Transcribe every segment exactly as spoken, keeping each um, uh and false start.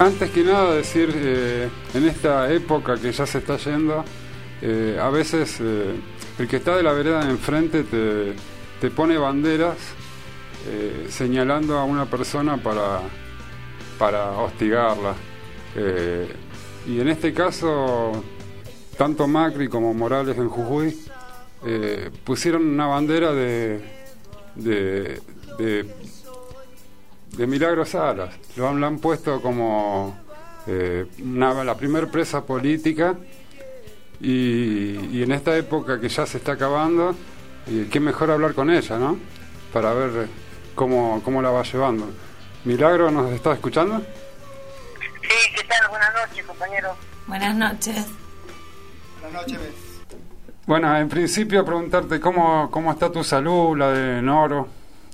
Antes que nada decir, eh, en esta época que ya se está yendo, eh, a veces eh, el que está de la vereda de enfrente te, te pone banderas eh, señalando a una persona para, para hostigarla. Eh, y en este caso, tanto Macri como Morales en Jujuy eh, pusieron una bandera de, de, de, de Milagro Salas. Lo han, lo han puesto como eh, una, la primer presa política, y, y en esta época que ya se está acabando, eh, qué mejor hablar con ella, ¿no? Para ver cómo, cómo la va llevando. Milagro, ¿nos está escuchando? Sí, ¿qué tal? Buenas noches, compañero. Buenas noches. Buenas noches. Bueno, en principio preguntarte cómo, cómo está tu salud, la de Noro.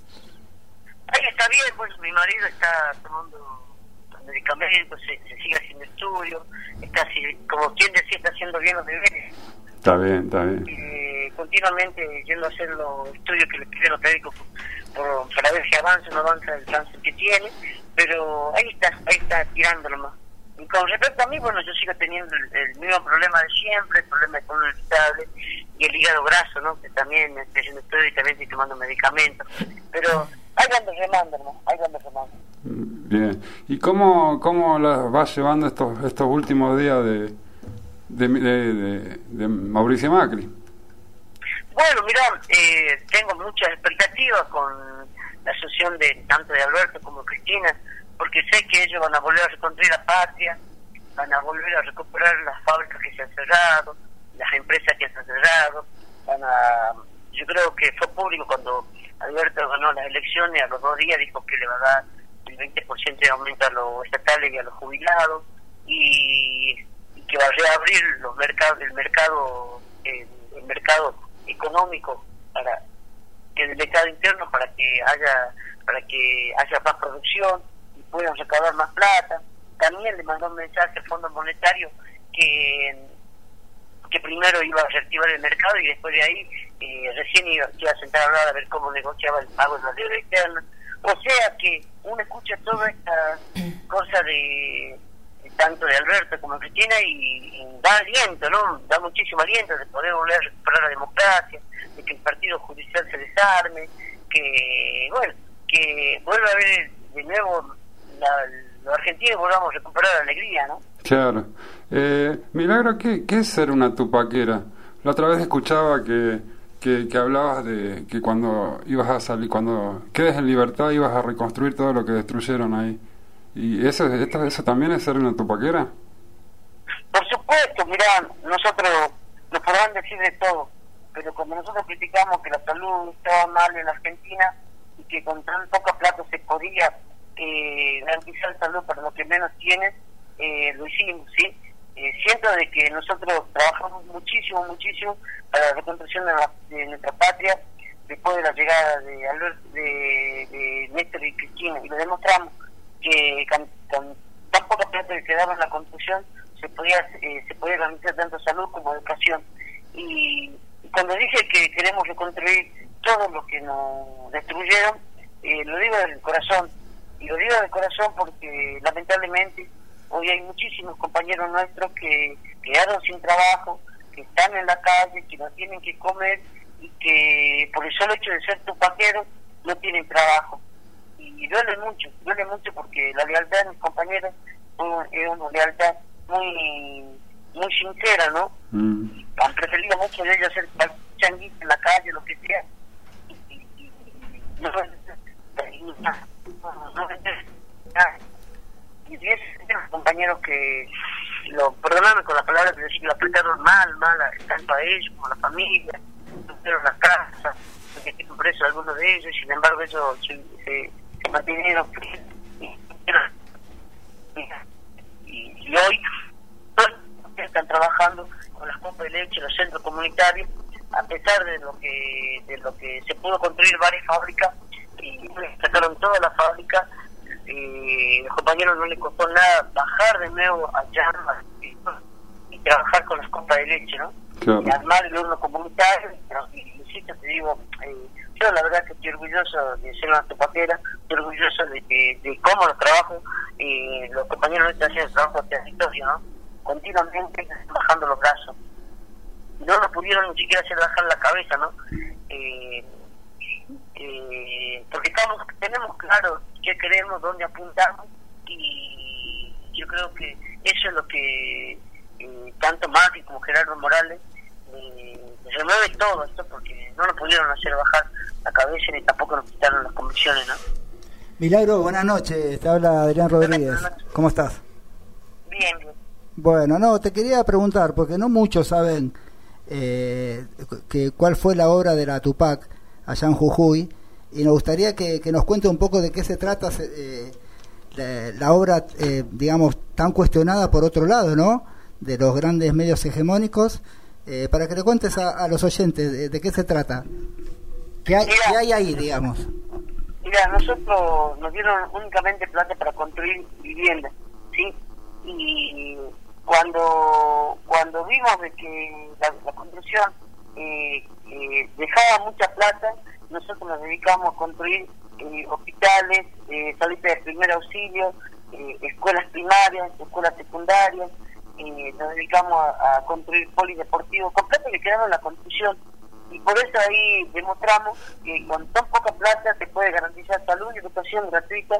Ahí está bien, pues mi marido está tomando medicamentos, se, se sigue haciendo estudios, está así, como quien decía, está haciendo bien los deberes. Está bien, está bien. Eh, continuamente yendo a hacer los estudios que le piden los médicos por, para ver si avanza o no avanza el cáncer que tiene, pero ahí está, ahí está tirándolo más. Y con respecto a mí, bueno, yo sigo teniendo el, el mismo problema de siempre, el problema de colon irritable y el hígado graso, ¿no? Que también me estoy haciendo estudio y también estoy tomando medicamentos. Pero ahí ando remando, ¿no? Ahí ando remando. Bien. ¿Y cómo, cómo la vas llevando estos estos últimos días de de, de, de, de Mauricio Macri? Bueno, mira, eh, tengo muchas expectativas con la asociación de tanto de Alberto como Cristina, porque sé que ellos van a volver a reconstruir la patria, van a volver a recuperar las fábricas que se han cerrado, las empresas que se han cerrado, van a, yo creo que fue público cuando Alberto ganó las elecciones, a los dos días dijo que le va a dar el veinte por ciento de aumento a los estatales y a los jubilados, y, y que va a reabrir los mercados, el mercado, el, el mercado económico, para el mercado interno, para que haya, para que haya más producción y puedan recaudar más plata. También le mandó un mensaje al Fondo Monetario que que primero iba a reactivar el mercado y después de ahí eh, recién iba, iba a sentar a hablar a ver cómo negociaba el pago de la deuda externa. O sea que uno escucha toda esta cosa de, de tanto de Alberto como de Cristina y, y da aliento, ¿no? Da muchísimo aliento de poder volver a recuperar la democracia, de que el partido judicial se desarme, que, bueno, que vuelva a haber de nuevo la, los argentinos volvamos a recuperar la alegría, ¿no? Claro. Eh, Milagro, ¿qué, ¿qué es ser una tupaquera? La otra vez escuchaba que, que, que hablabas de que cuando ibas a salir, cuando quedes en libertad ibas a reconstruir todo lo que destruyeron ahí. ¿Y eso, esto, eso también es ser una tupaquera? Por supuesto, mirá, nosotros nos podrán decir de todo, pero cuando nosotros criticamos que la salud estaba mal en la Argentina y que con tan poca plata se podía eh, garantizar salud para los que menos tienen, eh, lo hicimos, ¿sí? Eh, siento de que nosotros trabajamos muchísimo, muchísimo para la reconstrucción de, la, de nuestra patria después de la llegada de Albert, de, de Néstor y Cristina, y lo demostramos que con, con tan poca plata que quedaba en la construcción se podía eh, se podía garantizar tanto salud como educación. Y, y cuando dije que queremos reconstruir todo lo que nos destruyeron, eh, lo digo del corazón, y lo digo del corazón porque lamentablemente hoy hay muchísimos compañeros nuestros que quedaron sin trabajo, que están en la calle, que no tienen que comer y que por el solo hecho de ser tupaqueros no tienen trabajo. Y duele mucho, duele mucho porque la lealtad de mis compañeros es una lealtad muy muy sincera, ¿no? Mm. Han preferido mucho de ellos hacer changuitos en la calle, lo que sea. Y, y, y, y no, no, no, no, y es los compañeros que, lo perdóname con la palabra, pero sí que lo apretaron mal, mal, tanto a ellos como a la familia, tuvieron las casas, porque tienen preso algunos de ellos, y sin embargo ellos se, se, se mantuvieron y, y, y hoy todos están trabajando con las compras de leche, los centros comunitarios, a pesar de lo que de lo que se pudo construir varias fábricas y sacaron todas las fábricas. Eh, los compañeros no les costó nada bajar de nuevo allá y, y trabajar con las compras de leche, ¿no? Claro. Y armar el horno comunitario, y, y, y te digo, eh, yo la verdad que estoy orgulloso de ser una tupatera, estoy orgulloso de, de, de cómo los trabajos, eh, los compañeros nuestros hacen el trabajo territorio, ¿no? Continuamente bajando los brazos. No nos pudieron ni siquiera hacer bajar la cabeza, ¿no? Eh, eh, porque estamos, tenemos claro qué queremos, dónde apuntamos, y yo creo que eso es lo que eh, tanto Macri como Gerardo Morales eh, remueve todo esto, porque no nos pudieron hacer bajar la cabeza ni tampoco nos quitaron las convicciones, ¿no? Milagro, buenas noches, te habla Adrián Rodríguez. ¿Cómo estás? Bien, bien. Bueno, no, te quería preguntar, porque no muchos saben eh, que cuál fue la obra de la Tupac allá en Jujuy, y nos gustaría que, que nos cuente un poco de qué se trata eh, la, la obra, eh, digamos, tan cuestionada por otro lado, ¿no?, de los grandes medios hegemónicos, eh, para que le cuentes a, a los oyentes de, de qué se trata, qué hay, Mira, qué hay ahí, digamos. Mira, nosotros nos dieron únicamente plata para construir viviendas, ¿sí? Y cuando cuando vimos de que la, la construcción eh, eh, dejaba mucha plata, nosotros nos dedicamos a construir eh, hospitales, eh, salitas de primer auxilio, eh, escuelas primarias, escuelas secundarias, eh, nos dedicamos a, a construir polideportivos, con plata que quedaba en la construcción. Y por eso ahí demostramos que con tan poca plata se puede garantizar salud y educación gratuita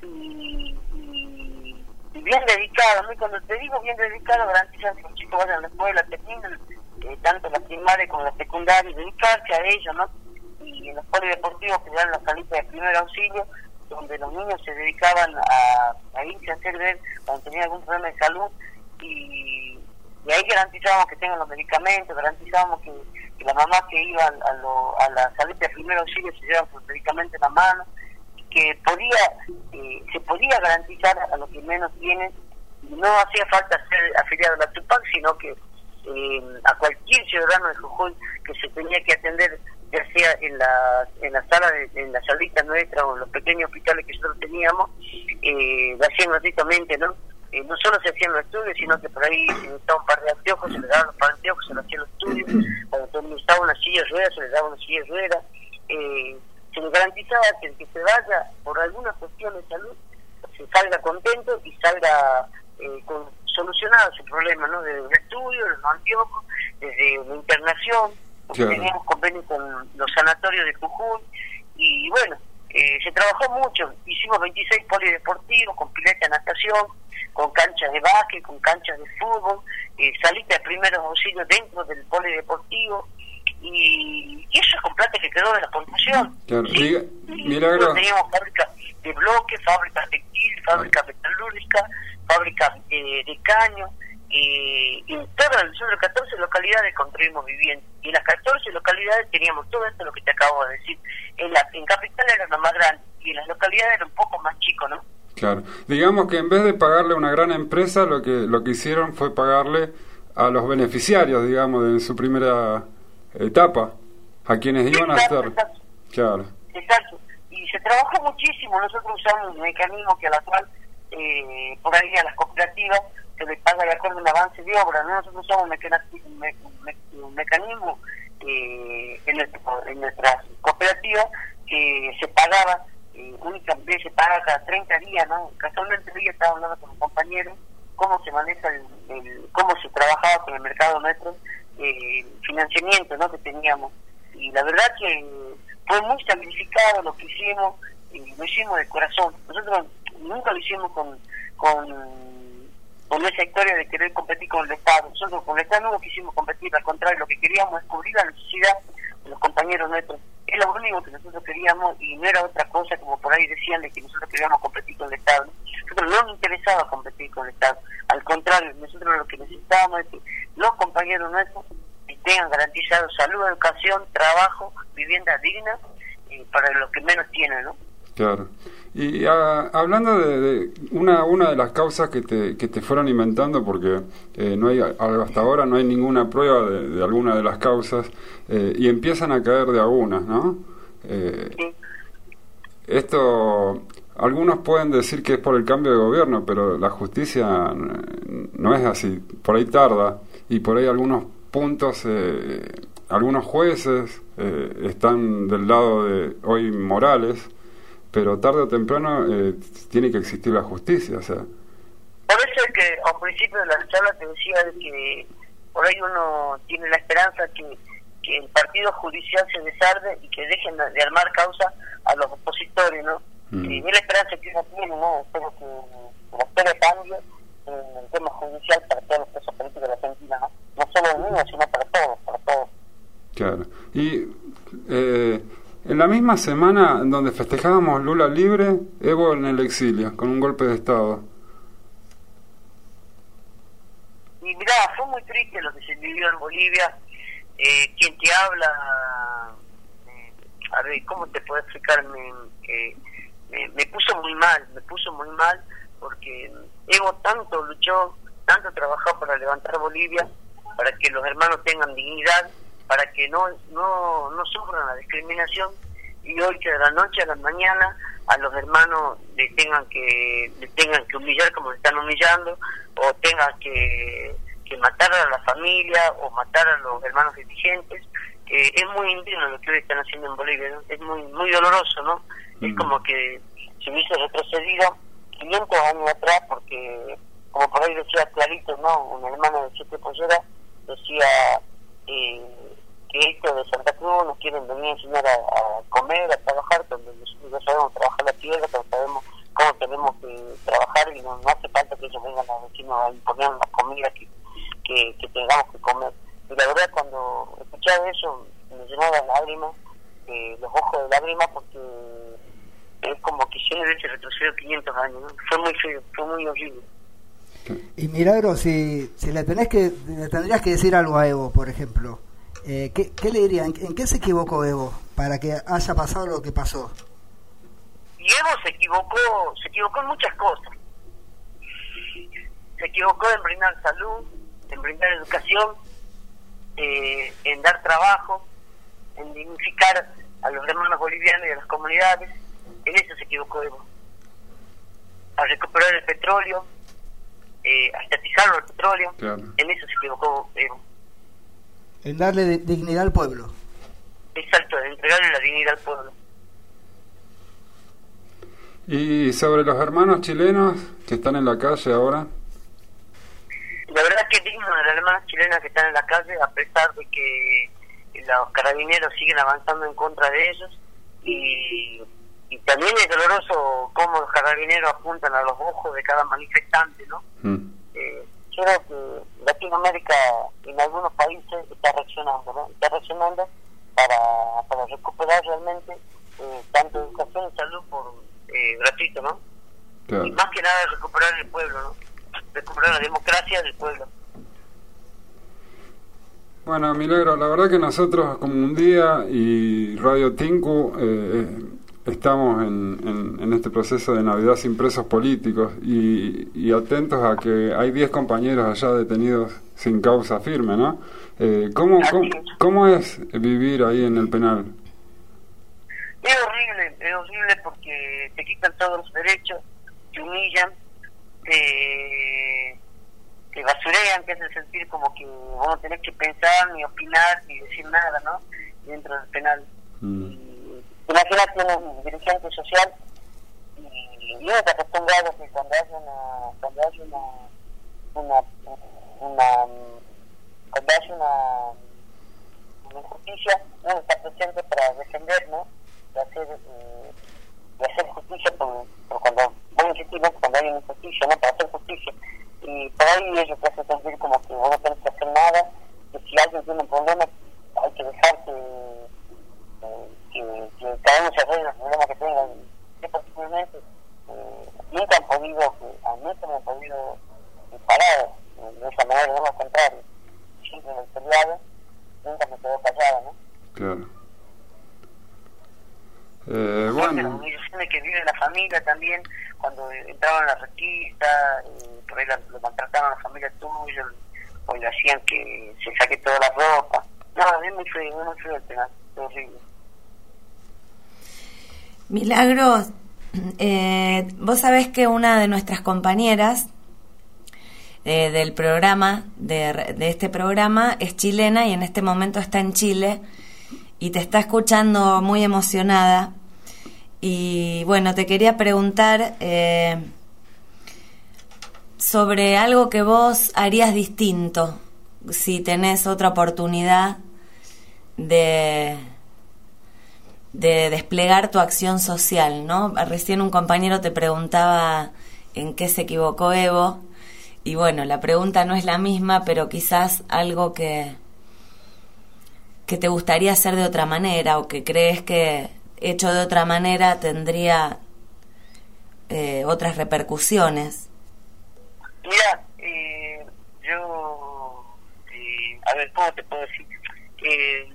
y, y, y bien dedicado, ¿no? Y cuando te digo bien dedicado, garantizan que los chicos vayan a la escuela, terminen eh, tanto la primaria como la secundaria, y dedicarse a ellos, ¿no? Y en los polideportivos que dan las salitas de primer auxilio, donde los niños se dedicaban a, a irse a hacer ver cuando tenían algún problema de salud, y, y ahí garantizábamos que tengan los medicamentos, garantizábamos que, que la mamá que iba a, a, lo, a la salita de primer auxilio se llevan sus medicamentos en la mano, y que podía eh, se podía garantizar a los que menos tienen, y no hacía falta ser afiliado a la Tupac, sino que eh, a cualquier ciudadano de Jujuy que se tenía que atender, ya sea en la en la sala de, en la salita nuestra o en los pequeños hospitales que nosotros teníamos, eh, lo hacían gratuitamente, ¿no? Eh, no solo se hacían los estudios, sino que por ahí se necesitaba un par de anteojos, se les daban los par de anteojos, se les hacían los estudios, cuando se necesitaba una silla de ruedas, se les daba una silla de ruedas, eh, se les garantizaba que el que se vaya por alguna cuestión de salud se salga contento y salga eh, con, solucionado su problema, ¿no? Desde un estudio, desde los anteojos, desde una internación, porque claro, teníamos convenio con los sanatorios de Jujuy, y bueno, eh, se trabajó mucho, hicimos veintiséis polideportivos con pileta de natación, con canchas de básquet, con canchas de fútbol, eh, salita de primeros auxilios dentro del polideportivo, y, y eso es con plata que quedó de la construcción. Claro, ¿sí? diga, milagro. Teníamos fábricas de bloques, fábricas textil, fábricas metalúrgicas, fábricas eh, de caño, eh, en todas nosotros catorce localidades construimos viviendas, y en las catorce localidades teníamos todo esto lo que te acabo de decir. En la en capital era lo más grande, y en las localidades era un poco más chico, ¿no? Claro, digamos que en vez de pagarle a una gran empresa, lo que lo que hicieron fue pagarle a los beneficiarios, digamos, de su primera etapa, a quienes iban a hacer. Exacto. Claro. Exacto. Y se trabajó muchísimo. Nosotros usamos un mecanismo que a la cual eh, por ahí a las cooperativas se les paga de acuerdo a un avance de obra, ¿no? Nosotros usamos un, mecana, un, me, un mecanismo eh, en, nuestro, en nuestras cooperativas que se pagaba. Eh, únicamente se paga cada treinta días, ¿no? Casualmente hoy estaba hablando con un compañero cómo se maneja el, el cómo se trabajaba con el mercado nuestro, eh, el financiamiento, ¿no?, que teníamos, y la verdad que fue muy sacrificado lo que hicimos, y lo hicimos de corazón. Nosotros nunca lo hicimos con con con esa historia de querer competir con el Estado. Nosotros con el Estado no quisimos competir, al contrario, lo que queríamos es cubrir la necesidad de los compañeros nuestros. Es lo único que nosotros queríamos, y no era otra cosa como por ahí decían de que nosotros queríamos competir con el Estado. Nosotros no nos interesaba competir con el Estado, al contrario, nosotros lo que necesitábamos es que los compañeros nuestros tengan garantizado salud, educación, trabajo, vivienda digna, eh, para los que menos tienen, ¿no? Claro. Y a, hablando de, de una una de las causas que te que te fueron inventando, porque eh, no hay hasta ahora no hay ninguna prueba de, de alguna de las causas, eh, y empiezan a caer de algunas, ¿no? Eh, sí. Esto, algunos pueden decir que es por el cambio de gobierno, pero la justicia no es así, por ahí tarda, y por ahí algunos puntos eh, algunos jueces eh, están del lado de hoy Morales, pero tarde o temprano eh, tiene que existir la justicia, o sea. Por eso es que al principio de la charla te decía de que por ahí uno tiene la esperanza que, que el partido judicial se desarme y que dejen de armar causa a los opositores, ¿no? Mm. Y es la esperanza que uno tiene, ¿no? Espero que, que la historia cambie en el tema judicial para todos los presos políticos de la Argentina, ¿no? No solo el mío, sino para todos, para todos. Claro. Y eh, en la misma semana donde festejábamos Lula libre, Evo en el exilio, con un golpe de Estado. Y mirá, fue muy triste lo que se vivió en Bolivia. Eh, quien te habla, eh, a ver, ¿cómo te puedo explicar? Me, eh, me, me puso muy mal, me puso muy mal, porque Evo tanto luchó, tanto trabajó para levantar Bolivia, para que los hermanos tengan dignidad, para que no no no sufran la discriminación, y hoy que de la noche a la mañana a los hermanos le tengan que le tengan que humillar como le están humillando, o tengan que, que matar a la familia o matar a los hermanos dirigentes. Eh, es muy indigno lo que hoy están haciendo en Bolivia, ¿no? Es muy muy doloroso, ¿no? Mm. Es como que se hubiese retrocedido quinientos años atrás, porque como por ahí decía clarito, ¿no? Un hermano de Siete Polleras decía eh, que esto de Santa Cruz nos quieren venir a enseñar a, a comer, a trabajar, cuando nosotros ya sabemos trabajar la tierra, pero sabemos cómo tenemos que trabajar, y no, no hace falta que ellos vengan a decirnos a imponer la comida que, que, que tengamos que comer. Y la verdad, cuando escuchaba eso, me llenaban lágrimas, eh, los ojos de lágrimas, porque es como que yo me hubiese retrocedido quinientos años, ¿no? Fue muy feo, fue muy horrible. Y Milagro, si, si le tenés que le tendrías que decir algo a Evo, por ejemplo, eh, ¿qué, ¿qué le dirían? ¿En, ¿En qué se equivocó Evo para que haya pasado lo que pasó? Y Evo se equivocó, se equivocó en muchas cosas. Se equivocó en brindar salud, en brindar educación, eh, en dar trabajo, en dignificar a los hermanos bolivianos y a las comunidades. En eso se equivocó Evo. A recuperar el petróleo, eh, a estatizarlo el petróleo, claro. En eso se equivocó Evo. En darle de, dignidad al pueblo. Exacto, en entregarle la dignidad al pueblo. Y sobre los hermanos chilenos que están en la calle ahora. La verdad es que es digno de las hermanas chilenas que están en la calle, a pesar de que los carabineros siguen avanzando en contra de ellos, y, y también es doloroso cómo los carabineros apuntan a los ojos de cada manifestante, ¿no? Mm. Eh, yo creo que Latinoamérica en algunos países está reaccionando, ¿no? Está reaccionando para, para recuperar realmente eh, tanto educación y salud por eh, gratuito, ¿no? Claro. Y más que nada recuperar el pueblo, ¿no? Recuperar la democracia del pueblo. Bueno, Milagro, la verdad que nosotros como un día y Radio Tinku eh, estamos en, en, en este proceso de Navidad sin presos políticos y, y atentos a que hay diez compañeros allá detenidos sin causa firme, ¿no? Eh, ¿cómo, cómo, ¿Cómo es vivir ahí en el penal? Es horrible, es horrible porque te quitan todos los derechos, te humillan, te, te basurean, te hacen sentir como que vos no tenés que pensar, ni opinar, ni decir nada, ¿no? Dentro del penal. Mm. Y, imagínate un dirigente social y, y uno está acostumbrado que cuando hay una, cuando hay una, una, una, cuando hay una, una injusticia, uno está presente para defender, ¿no? De hacer, eh, de hacer justicia por, por cuando voy a insistir, ¿no? Cuando hay una injusticia, ¿no? Para hacer justicia. Y por ahí ellos te hacen sentir como que vos no tenés que hacer nada, que si alguien tiene un problema hay que dejar que, eh, que, que cada uno se arregle los problemas que tengan. Yo particularmente eh, nunca han podido, que, a mí nunca me han podido parar de esa manera, no, al contrario. Siempre en el peleado, nunca me quedó callada, ¿no? Claro. Eh, bueno. Las humillaciones que vive la familia también, cuando entraban a la requista, eh, por ahí la, lo maltrataban a la familia tuya, o le hacían que se saque toda la ropa. No, es muy feo, es muy feo el penal, es horrible. Milagros, eh, vos sabés que una de nuestras compañeras eh, del programa, de, de este programa, es chilena y en este momento está en Chile y te está escuchando muy emocionada. Y bueno, te quería preguntar eh, sobre algo que vos harías distinto si tenés otra oportunidad de, de desplegar tu acción social, ¿no? Recién un compañero te preguntaba en qué se equivocó Evo, y bueno, la pregunta no es la misma, pero quizás algo que, que te gustaría hacer de otra manera, o que crees que hecho de otra manera tendría eh, otras repercusiones. Mira, eh, yo, eh, a ver, ¿cómo te puedo decir? Eh,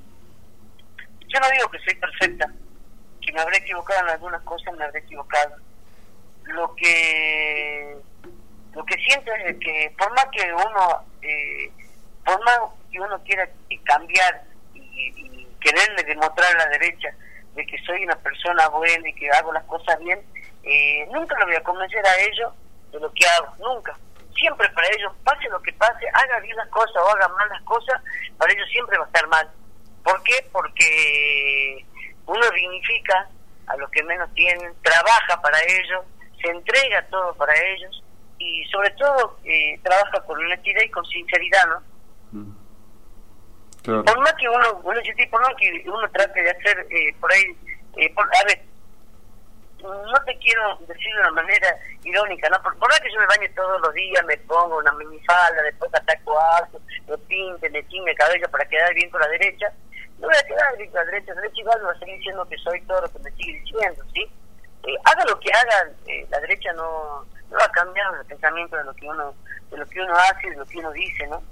yo no digo que soy perfecta, que me habré equivocado en algunas cosas, me habré equivocado. Lo que lo que siento es que por más que uno, eh, por más que uno quiera cambiar y, y quererle demostrar a la derecha de que soy una persona buena y que hago las cosas bien, eh, nunca lo voy a convencer a ellos de lo que hago, nunca. Siempre para ellos, pase lo que pase, haga bien las cosas o haga mal las cosas, para ellos siempre va a estar mal. ¿Por qué? Porque uno dignifica a los que menos tienen, trabaja para ellos, se entrega todo para ellos y sobre todo eh, trabaja con honestidad y con sinceridad, ¿no? Mm. Claro. Por más que uno, uno, por más que uno trate de hacer eh, por ahí, eh, por, a ver, no te quiero decir de una manera irónica, ¿no? Por, por más que yo me bañe todos los días, me pongo una minifalda, después ataco alto, me pinte, me tiñe el cabello para quedar bien con la derecha, no voy a quedar bien con la derecha, la derecha igual me va a seguir diciendo que soy todo lo que me sigue diciendo, ¿sí? Eh, haga lo que haga, eh, la derecha no, no va a cambiar el pensamiento de lo que uno, de lo que uno hace y de lo que uno dice, ¿no?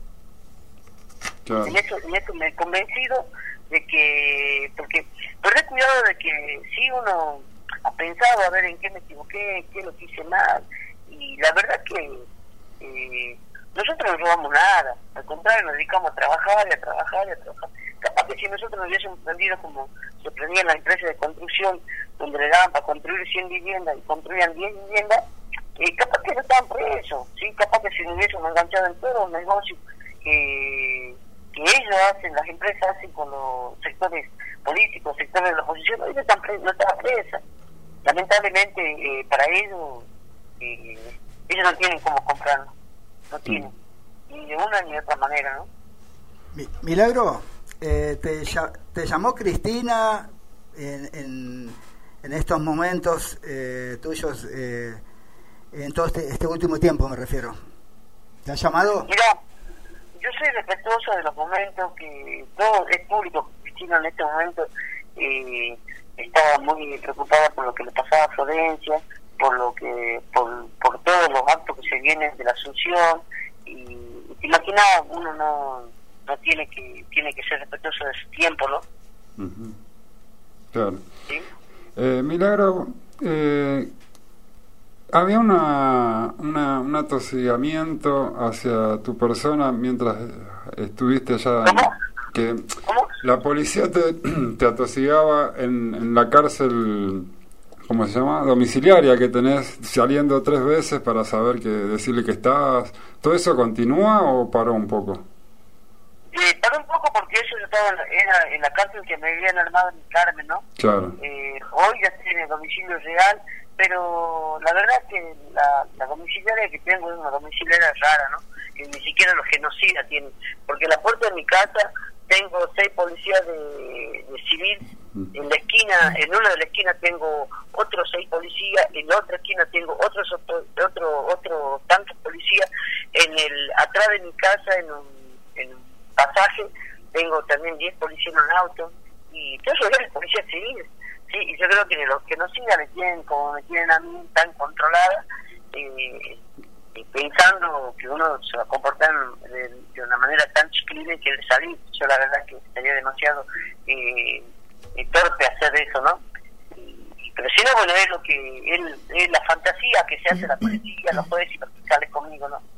Claro. En eso, en eso me he convencido de que, porque, pero he cuidado de que si uno ha pensado a ver en qué me equivoqué, qué lo que hice mal, y la verdad que eh, nosotros no robamos nada, al contrario nos dedicamos a trabajar y a trabajar y a trabajar. Capaz que si nosotros nos hubiésemos prendido como se prendían las empresas de construcción, donde le daban para construir cien viviendas y construían diez viviendas, eh, capaz que no estaban presos, ¿sí? Capaz que si nos hubiésemos enganchado en todo un negocio que, que ellos hacen, las empresas hacen con los sectores políticos, sectores de la oposición, ellos no están pre- no estaban presas. Lamentablemente eh, para ellos eh, ellos no tienen cómo comprarlo, no tienen, ni de una ni de otra manera, ¿no? Milagro, eh, te, te llamó Cristina en, en, en estos momentos eh, tuyos, eh, en todo este, este último tiempo me refiero. ¿Te ha llamado? Mira, yo soy respetuoso de los momentos que todo es público. Cristina en este momento eh, estaba muy preocupada por lo que le pasaba a Florencia, por lo que por, por todos los actos que se vienen de la Asunción, y, y te imaginas, uno no no tiene que tiene que ser respetuoso de su tiempo, ¿no? Uh-huh. Claro. ¿Sí? Eh, Milagro, eh, había una, una un atosigamiento hacia tu persona mientras estuviste allá. ¿Cómo? Que ¿Cómo? La policía te, te atosigaba en, en la cárcel, ¿cómo se llama? Domiciliaria que tenés, saliendo tres veces para saber que decirle que estás. ¿Todo eso continúa o paró un poco? Eh, paró un poco porque eso yo estaba en la, era en la cárcel que me habían armado en Carmen, ¿no? Claro. Eh, hoy ya tiene domicilio real, pero la verdad es que la, la domiciliaria que tengo es una domiciliaria rara, ¿no? Que ni siquiera los genocidas tienen, porque en la puerta de mi casa tengo seis policías de, de civil, en la esquina, en una de las esquinas tengo otros seis policías, en la otra esquina tengo otros otro otro, otro tantos policías, en el atrás de mi casa en un, en un pasaje tengo también diez policías en un auto, y todo eso es policía civil, sí, y yo creo que los que no sigan me tienen como me tienen a mí tan controlada, eh, pensando que uno se va a comportar de, de una manera tan chiquilina y quiere salir. Yo la verdad que sería demasiado eh, torpe hacer eso, ¿no? Y, pero si no, bueno, es lo que es, es la fantasía que se hace la policía, los jueces y los fiscales conmigo, ¿no?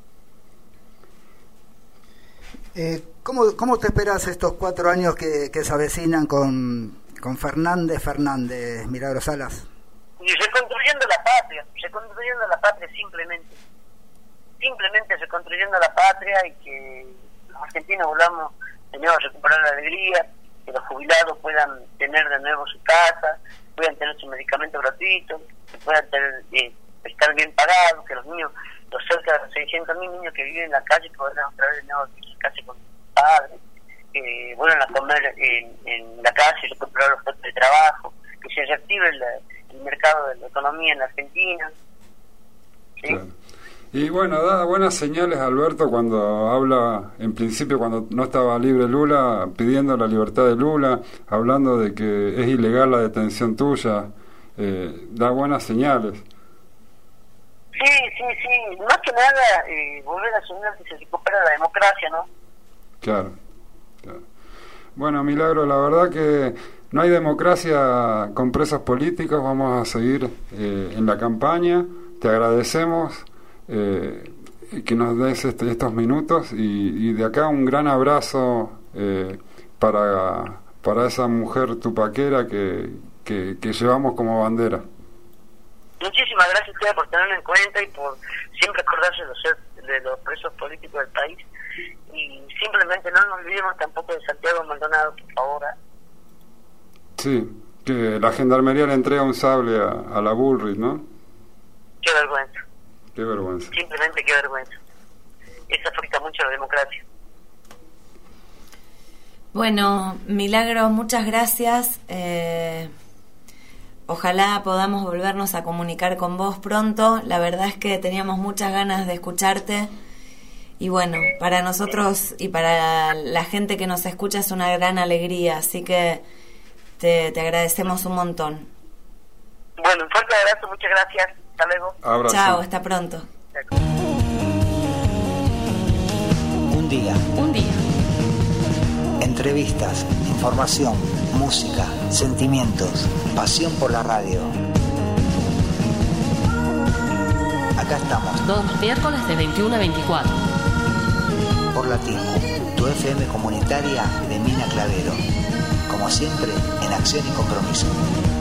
Eh, ¿cómo, ¿Cómo te esperas estos cuatro años que, que se avecinan con, con Fernández Fernández, Milagro Salas? Y reconstruyendo la patria, reconstruyendo la patria simplemente. Simplemente reconstruyendo la patria y que los argentinos volvamos de nuevo a recuperar la alegría, que los jubilados puedan tener de nuevo su casa, puedan tener sus medicamentos gratuitos, que puedan tener, eh, estar bien pagados, que los niños, los cerca de seiscientos mil niños que viven en la calle puedan otra vez de nuevo a sus casas con sus padres, que vuelvan a comer en, en la calle y recuperar los puestos de trabajo, que se reactive el, el mercado de la economía en la Argentina. ¿Sí? Claro. Y bueno, da buenas señales Alberto cuando habla, en principio cuando no estaba libre Lula, pidiendo la libertad de Lula, hablando de que es ilegal la detención tuya, eh, da buenas señales. Sí, sí, sí, más que nada eh, volver a soñar que se recupera la democracia, ¿no? Claro, claro. Bueno, Milagro, la verdad que no hay democracia con presos políticos, vamos a seguir eh, en la campaña, te agradecemos eh, que nos des este, estos minutos y, y de acá un gran abrazo eh, para, para esa mujer tupaquera que, que, que llevamos como bandera. Muchísimas gracias a ustedes por tenerlo en cuenta y por siempre acordarse de los, de los presos políticos del país. Y simplemente no nos olvidemos tampoco de Santiago Maldonado, por favor. Sí, que la gendarmería le entrega un sable a, a la Bullrich, ¿no? Qué vergüenza. Qué vergüenza. Simplemente qué vergüenza. Eso afecta mucho a la democracia. Bueno, Milagro, muchas gracias. Eh, ojalá podamos volvernos a comunicar con vos pronto. La verdad es que teníamos muchas ganas de escucharte. Y bueno, para nosotros y para la gente que nos escucha es una gran alegría. Así que te, te agradecemos un montón. Bueno, un fuerte abrazo, muchas gracias. Hasta luego. Abrazo. Chao, hasta pronto. Un día. Un día. Entrevistas, información, música, sentimientos, pasión por la radio. Acá estamos. Todos los miércoles de veintiuno a veinticuatro. Por Latino, tu F M comunitaria de Mina Clavero. Como siempre, en acción y compromiso.